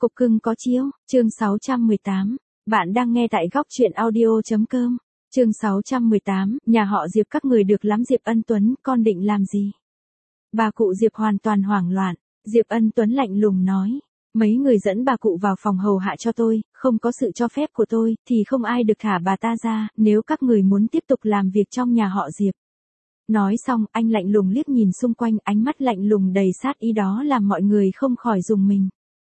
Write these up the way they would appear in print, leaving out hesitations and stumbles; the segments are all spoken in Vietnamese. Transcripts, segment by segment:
Cục cưng có chiếu, chương 618. Bạn đang nghe tại góc truyện audio.com. Chương 618, nhà họ Diệp các người được lắm Diệp Ân Tuấn, con định làm gì? Bà cụ Diệp hoàn toàn hoảng loạn, Diệp Ân Tuấn lạnh lùng nói. Mấy người dẫn bà cụ vào phòng hầu hạ cho tôi, không có sự cho phép của tôi, thì không ai được thả bà ta ra, nếu các người muốn tiếp tục làm việc trong nhà họ Diệp. Nói xong, anh lạnh lùng liếc nhìn xung quanh, ánh mắt lạnh lùng đầy sát ý đó làm mọi người không khỏi rùng mình.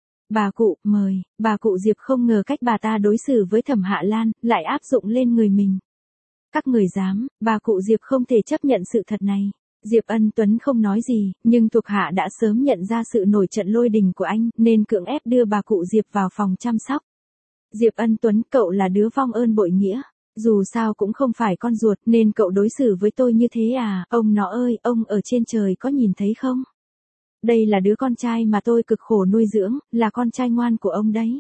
Bà cụ, mời, bà cụ Diệp không ngờ cách bà ta đối xử với Thẩm Hạ Lan, lại áp dụng lên người mình. Các người dám, bà cụ Diệp không thể chấp nhận sự thật này. Diệp Ân Tuấn không nói gì, nhưng thuộc hạ đã sớm nhận ra sự nổi trận lôi đình của anh, nên cưỡng ép đưa bà cụ Diệp vào phòng chăm sóc. Diệp Ân Tuấn, cậu là đứa vong ơn bội nghĩa. Dù sao cũng không phải con ruột, nên cậu đối xử với tôi như thế à, ông nó ơi, ông ở trên trời có nhìn thấy không? Đây là đứa con trai mà tôi cực khổ nuôi dưỡng, là con trai ngoan của ông đấy.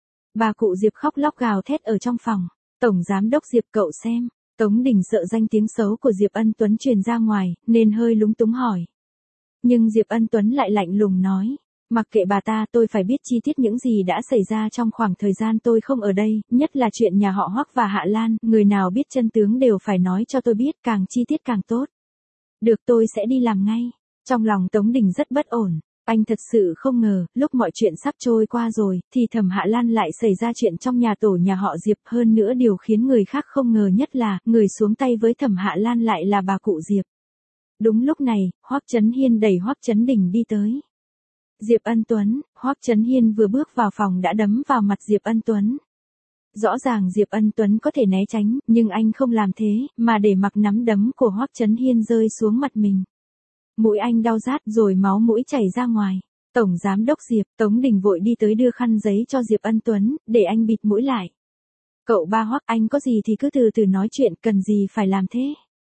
Bà cụ Diệp khóc lóc gào thét ở trong phòng. Tổng giám đốc Diệp, cậu xem. Tống Đình sợ danh tiếng xấu của Diệp Ân Tuấn truyền ra ngoài, nên hơi lúng túng hỏi. Nhưng Diệp Ân Tuấn lại lạnh lùng nói. Mặc kệ bà ta, tôi phải biết chi tiết những gì đã xảy ra trong khoảng thời gian tôi không ở đây, nhất là chuyện nhà họ Hoắc và Hạ Lan, người nào biết chân tướng đều phải nói cho tôi biết, càng chi tiết càng tốt. Được, tôi sẽ đi làm ngay. Trong lòng Tống Đình rất bất ổn, anh thật sự không ngờ, lúc mọi chuyện sắp trôi qua rồi, thì Thẩm Hạ Lan lại xảy ra chuyện trong nhà tổ nhà họ Diệp, hơn nữa điều khiến người khác không ngờ nhất là, người xuống tay với Thẩm Hạ Lan lại là bà cụ Diệp. Đúng lúc này, Hoắc Chấn Hiên đẩy Hoắc Chấn Đình đi tới. Diệp Ân Tuấn, Hoắc Chấn Hiên vừa bước vào phòng đã đấm vào mặt Diệp Ân Tuấn. Rõ ràng Diệp Ân Tuấn có thể né tránh, nhưng anh không làm thế, mà để mặc nắm đấm của Hoắc Chấn Hiên rơi xuống mặt mình. Mũi anh đau rát rồi máu mũi chảy ra ngoài. Tổng giám đốc Diệp, Tống Đình vội đi tới đưa khăn giấy cho Diệp Ân Tuấn, để anh bịt mũi lại. Cậu ba Hoắc, anh có gì thì cứ từ từ nói chuyện, cần gì phải làm thế?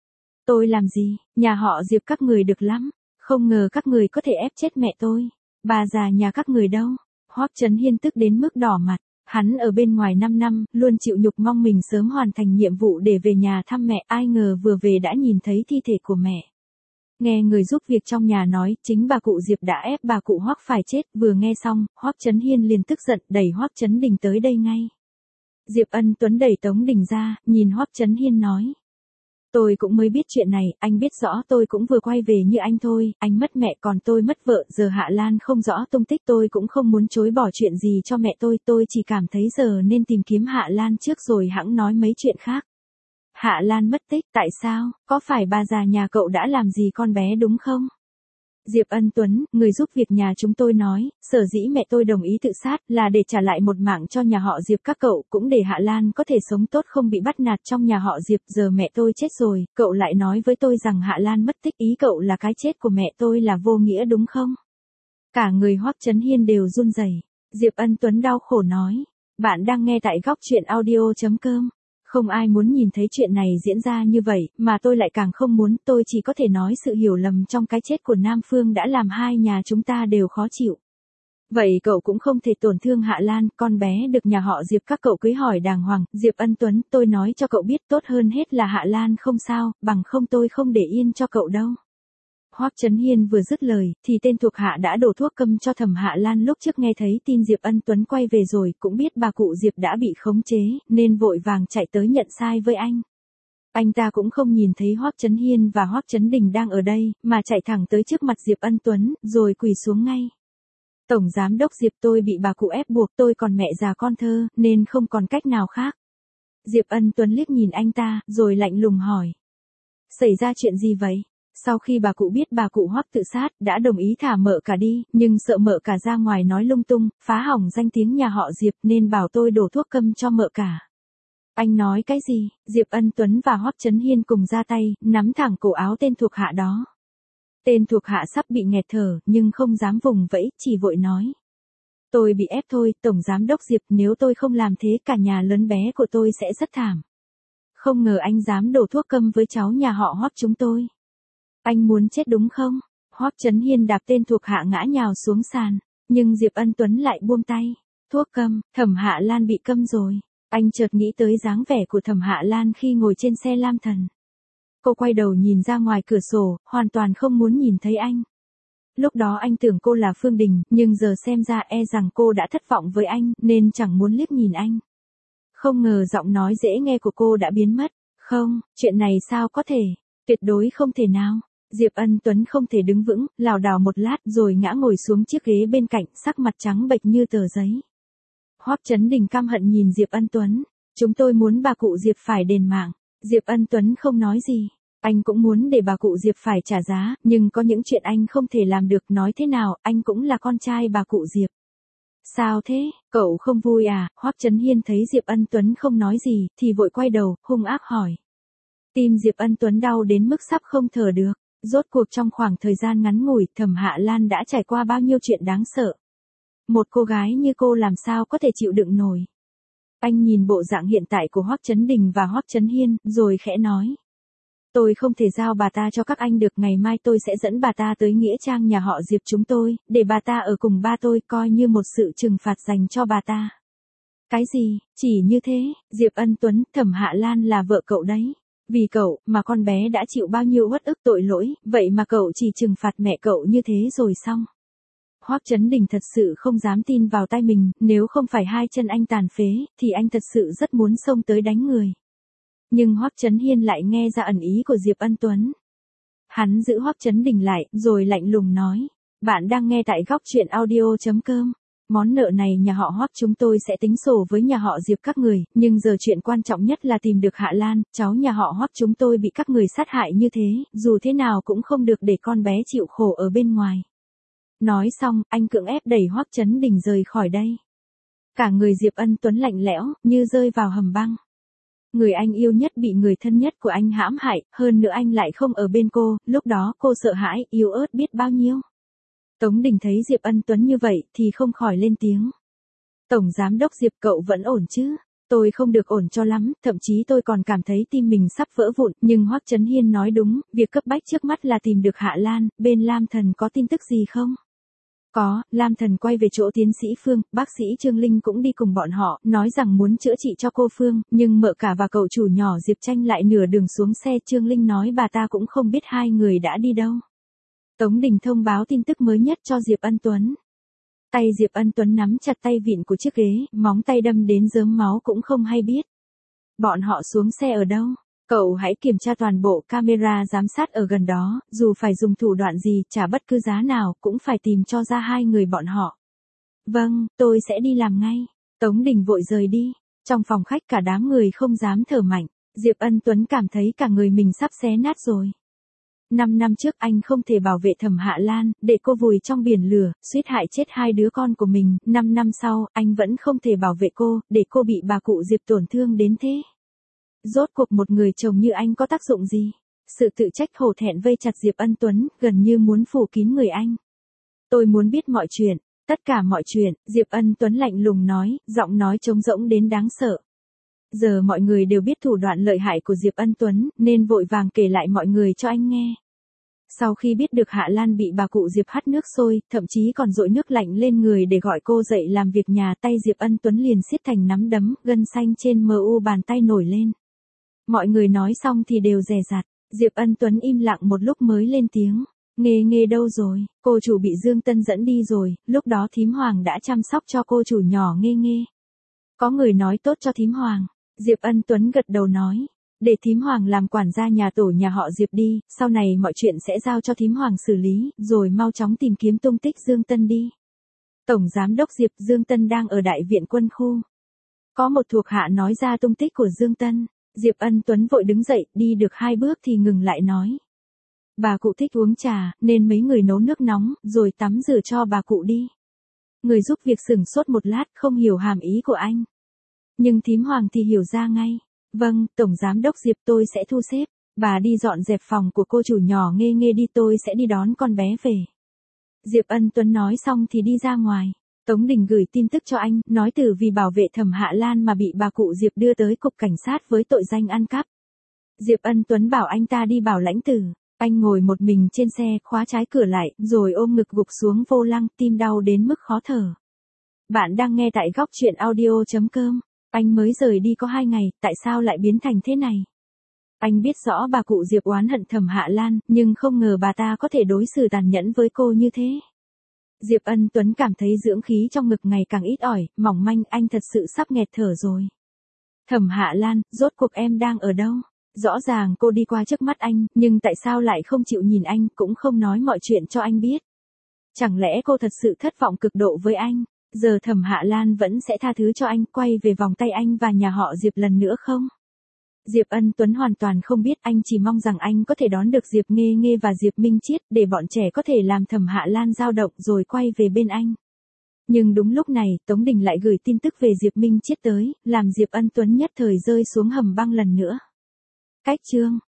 Tôi làm gì, nhà họ Diệp các người được lắm, không ngờ các người có thể ép chết mẹ tôi. Bà già nhà các người đâu? Hoắc Chấn Hiên tức đến mức đỏ mặt, hắn ở bên ngoài 5 năm, luôn chịu nhục mong mình sớm hoàn thành nhiệm vụ để về nhà thăm mẹ, ai ngờ vừa về đã nhìn thấy thi thể của mẹ. Nghe người giúp việc trong nhà nói, chính bà cụ Diệp đã ép bà cụ Hoắc phải chết, vừa nghe xong, Hoắc Chấn Hiên liền tức giận, đẩy Hoắc Chấn Đình tới đây ngay. Diệp Ân Tuấn đẩy Tống Đình ra, nhìn Hoắc Chấn Hiên nói. Tôi cũng mới biết chuyện này, anh biết rõ tôi cũng vừa quay về như anh thôi, anh mất mẹ còn tôi mất vợ, giờ Hạ Lan không rõ tung tích, tôi cũng không muốn chối bỏ chuyện gì cho mẹ tôi chỉ cảm thấy giờ nên tìm kiếm Hạ Lan trước rồi hẵng nói mấy chuyện khác. Hạ Lan mất tích, tại sao, có phải bà già nhà cậu đã làm gì con bé đúng không? Diệp Ân Tuấn, người giúp việc nhà chúng tôi nói, sở dĩ mẹ tôi đồng ý tự sát là để trả lại một mạng cho nhà họ Diệp các cậu, cũng để Hạ Lan có thể sống tốt không bị bắt nạt trong nhà họ Diệp, giờ mẹ tôi chết rồi, cậu lại nói với tôi rằng Hạ Lan mất tích, ý cậu là cái chết của mẹ tôi là vô nghĩa đúng không? Cả người Hoắc Chấn Hiên đều run rẩy. Diệp Ân Tuấn đau khổ nói, bạn đang nghe tại góc truyện audio.com. Không ai muốn nhìn thấy chuyện này diễn ra như vậy, mà tôi lại càng không muốn, tôi chỉ có thể nói sự hiểu lầm trong cái chết của Nam Phương đã làm hai nhà chúng ta đều khó chịu. Vậy cậu cũng không thể tổn thương Hạ Lan, con bé được nhà họ Diệp các cậu cưới hỏi đàng hoàng. Diệp Ân Tuấn, tôi nói cho cậu biết, tốt hơn hết là Hạ Lan không sao, bằng không tôi không để yên cho cậu đâu. Hoắc Chấn Hiên vừa dứt lời, thì tên thuộc hạ đã đổ thuốc câm cho Thẩm Hạ Lan, lúc trước nghe thấy tin Diệp Ân Tuấn quay về rồi, cũng biết bà cụ Diệp đã bị khống chế, nên vội vàng chạy tới nhận sai với anh. Anh ta cũng không nhìn thấy Hoắc Chấn Hiên và Hoắc Chấn Đình đang ở đây, mà chạy thẳng tới trước mặt Diệp Ân Tuấn, rồi quỳ xuống ngay. Tổng giám đốc Diệp, tôi bị bà cụ ép buộc, tôi còn mẹ già con thơ, nên không còn cách nào khác. Diệp Ân Tuấn liếc nhìn anh ta, rồi lạnh lùng hỏi. Xảy ra chuyện gì vậy? Sau khi bà cụ biết bà cụ Hoắc tự sát, đã đồng ý thả mợ cả đi, nhưng sợ mợ cả ra ngoài nói lung tung, phá hỏng danh tiếng nhà họ Diệp, nên bảo tôi đổ thuốc câm cho mợ cả. Anh nói cái gì? Diệp Ân Tuấn và Hoắc Chấn Hiên cùng ra tay, nắm thẳng cổ áo tên thuộc hạ đó. Tên thuộc hạ sắp bị nghẹt thở, nhưng không dám vùng vẫy, chỉ vội nói. Tôi bị ép thôi, Tổng giám đốc Diệp, nếu tôi không làm thế cả nhà lớn bé của tôi sẽ rất thảm. Không ngờ anh dám đổ thuốc câm với cháu nhà họ Hoắc chúng tôi. Anh muốn chết đúng không? Hoắc Chấn Hiên đạp tên thuộc hạ ngã nhào xuống sàn, nhưng Diệp Ân Tuấn lại buông tay. Thuốc câm, Thẩm Hạ Lan bị câm rồi. Anh chợt nghĩ tới dáng vẻ của Thẩm Hạ Lan khi ngồi trên xe lam thần. Cô quay đầu nhìn ra ngoài cửa sổ, hoàn toàn không muốn nhìn thấy anh. Lúc đó anh tưởng cô là Phương Đình, nhưng giờ xem ra e rằng cô đã thất vọng với anh, nên chẳng muốn liếc nhìn anh. Không ngờ giọng nói dễ nghe của cô đã biến mất. Không, chuyện này sao có thể? Tuyệt đối không thể nào. Diệp Ân Tuấn không thể đứng vững, lảo đảo một lát rồi ngã ngồi xuống chiếc ghế bên cạnh, sắc mặt trắng bệch như tờ giấy. Hoắc Chấn Đình căm hận nhìn Diệp Ân Tuấn. Chúng tôi muốn bà cụ Diệp phải đền mạng. Diệp Ân Tuấn không nói gì. Anh cũng muốn để bà cụ Diệp phải trả giá, nhưng có những chuyện anh không thể làm được, nói thế nào, anh cũng là con trai bà cụ Diệp. Sao thế, cậu không vui à? Hoắc Chấn Hiên thấy Diệp Ân Tuấn không nói gì, thì vội quay đầu, hung ác hỏi. Tim Diệp Ân Tuấn đau đến mức sắp không thở được. Rốt cuộc trong khoảng thời gian ngắn ngủi, Thẩm Hạ Lan đã trải qua bao nhiêu chuyện đáng sợ. Một cô gái như cô làm sao có thể chịu đựng nổi. Anh nhìn bộ dạng hiện tại của Hoắc Chấn Đình và Hoắc Chấn Hiên, rồi khẽ nói. Tôi không thể giao bà ta cho các anh được, ngày mai tôi sẽ dẫn bà ta tới nghĩa trang nhà họ Diệp chúng tôi, để bà ta ở cùng ba tôi, coi như một sự trừng phạt dành cho bà ta. Cái gì, chỉ như thế? Diệp Ân Tuấn, Thẩm Hạ Lan là vợ cậu đấy. Vì cậu, mà con bé đã chịu bao nhiêu uất ức tội lỗi, vậy mà cậu chỉ trừng phạt mẹ cậu như thế rồi xong. Hoắc Chấn Đình thật sự không dám tin vào tai mình, nếu không phải hai chân anh tàn phế, thì anh thật sự rất muốn xông tới đánh người. Nhưng Hoắc Chấn Hiên lại nghe ra ẩn ý của Diệp Ân Tuấn. Hắn giữ Hoắc Chấn Đình lại, rồi lạnh lùng nói. Bạn đang nghe tại góc truyện audio.com. Món nợ này nhà họ Hoắc chúng tôi sẽ tính sổ với nhà họ Diệp các người, nhưng giờ chuyện quan trọng nhất là tìm được Hạ Lan, cháu nhà họ Hoắc chúng tôi bị các người sát hại như thế, dù thế nào cũng không được để con bé chịu khổ ở bên ngoài. Nói xong, anh cưỡng ép đẩy Hoắc Chấn Đình rời khỏi đây. Cả người Diệp Ân Tuấn lạnh lẽo, như rơi vào hầm băng. Người anh yêu nhất bị người thân nhất của anh hãm hại, hơn nữa anh lại không ở bên cô, lúc đó cô sợ hãi, yếu ớt biết bao nhiêu. Tống Đình thấy Diệp Ân Tuấn như vậy, thì không khỏi lên tiếng. Tổng Giám đốc Diệp, cậu vẫn ổn chứ? Tôi không được ổn cho lắm, thậm chí tôi còn cảm thấy tim mình sắp vỡ vụn, nhưng Hoắc Chấn Hiên nói đúng, việc cấp bách trước mắt là tìm được Hạ Lan, bên Lam Thần có tin tức gì không? Có, Lam Thần quay về chỗ tiến sĩ Phương, bác sĩ Trương Linh cũng đi cùng bọn họ, nói rằng muốn chữa trị cho cô Phương, nhưng mợ cả và cậu chủ nhỏ Diệp Tranh lại nửa đường xuống xe, Trương Linh nói bà ta cũng không biết hai người đã đi đâu. Tống Đình thông báo tin tức mới nhất cho Diệp Ân Tuấn. Tay Diệp Ân Tuấn nắm chặt tay vịn của chiếc ghế, móng tay đâm đến rớm máu cũng không hay biết. Bọn họ xuống xe ở đâu? Cậu hãy kiểm tra toàn bộ camera giám sát ở gần đó, dù phải dùng thủ đoạn gì, trả bất cứ giá nào, cũng phải tìm cho ra hai người bọn họ. Vâng, tôi sẽ đi làm ngay. Tống Đình vội rời đi. Trong phòng khách cả đám người không dám thở mạnh. Diệp Ân Tuấn cảm thấy cả người mình sắp xé nát rồi. 5 năm trước anh không thể bảo vệ Thẩm Hạ Lan, để cô vùi trong biển lửa, suýt hại chết hai đứa con của mình. 5 năm sau, anh vẫn không thể bảo vệ cô, để cô bị bà cụ Diệp tổn thương đến thế. Rốt cuộc một người chồng như anh có tác dụng gì? Sự tự trách hổ thẹn vây chặt Diệp Ân Tuấn, gần như muốn phủ kín người anh. Tôi muốn biết mọi chuyện, tất cả mọi chuyện, Diệp Ân Tuấn lạnh lùng nói, giọng nói trống rỗng đến đáng sợ. Giờ mọi người đều biết thủ đoạn lợi hại của Diệp Ân Tuấn, nên vội vàng kể lại mọi người cho anh nghe. Sau khi biết được Hạ Lan bị bà cụ Diệp hắt nước sôi, thậm chí còn dội nước lạnh lên người để gọi cô dậy làm việc nhà, tay Diệp Ân Tuấn liền siết thành nắm đấm, gân xanh trên mu bàn tay nổi lên. Mọi người nói xong thì đều dè dặt, Diệp Ân Tuấn im lặng một lúc mới lên tiếng. Nghê Nghê đâu rồi? Cô chủ bị Dương Tân dẫn đi rồi, lúc đó thím Hoàng đã chăm sóc cho cô chủ nhỏ Nghê Nghê. Có người nói tốt cho thím Hoàng. Diệp Ân Tuấn gật đầu nói. Để thím Hoàng làm quản gia nhà tổ nhà họ Diệp đi, sau này mọi chuyện sẽ giao cho thím Hoàng xử lý, rồi mau chóng tìm kiếm tung tích Dương Tân đi. Tổng Giám đốc Diệp, Dương Tân đang ở Đại viện Quân khu. Có một thuộc hạ nói ra tung tích của Dương Tân. Diệp Ân Tuấn vội đứng dậy, đi được 2 bước thì ngừng lại nói. Bà cụ thích uống trà, nên mấy người nấu nước nóng, rồi tắm rửa cho bà cụ đi. Người giúp việc sửng sốt một lát, không hiểu hàm ý của anh. Nhưng thím Hoàng thì hiểu ra ngay. Vâng, Tổng Giám đốc Diệp, tôi sẽ thu xếp. Bà đi dọn dẹp phòng của cô chủ nhỏ Nghê Nghê đi, tôi sẽ đi đón con bé về. Diệp Ân Tuấn nói xong thì đi ra ngoài. Tống Đình gửi tin tức cho anh, nói từ vì bảo vệ Thẩm Hạ Lan mà bị bà cụ Diệp đưa tới cục cảnh sát với tội danh ăn cắp. Diệp Ân Tuấn bảo anh ta đi bảo lãnh tử. Anh ngồi một mình trên xe, khóa trái cửa lại, rồi ôm ngực gục xuống vô lăng, tim đau đến mức khó thở. Bạn đang nghe tại góc truyện audio.com. Anh mới rời đi có 2 ngày, tại sao lại biến thành thế này? Anh biết rõ bà cụ Diệp oán hận Thẩm Hạ Lan, nhưng không ngờ bà ta có thể đối xử tàn nhẫn với cô như thế. Diệp Ân Tuấn cảm thấy dưỡng khí trong ngực ngày càng ít ỏi, mỏng manh, anh thật sự sắp nghẹt thở rồi. Thẩm Hạ Lan, rốt cuộc em đang ở đâu? Rõ ràng cô đi qua trước mắt anh, nhưng tại sao lại không chịu nhìn anh, cũng không nói mọi chuyện cho anh biết. Chẳng lẽ cô thật sự thất vọng cực độ với anh? Giờ Thẩm Hạ Lan vẫn sẽ tha thứ cho anh, quay về vòng tay anh và nhà họ Diệp lần nữa không? Diệp Ân Tuấn hoàn toàn không biết, anh chỉ mong rằng anh có thể đón được Diệp Nghê Nghê và Diệp Minh Chiết, để bọn trẻ có thể làm Thẩm Hạ Lan dao động rồi quay về bên anh. Nhưng đúng lúc này, Tống Đình lại gửi tin tức về Diệp Minh Chiết tới, làm Diệp Ân Tuấn nhất thời rơi xuống hầm băng lần nữa. Cách chương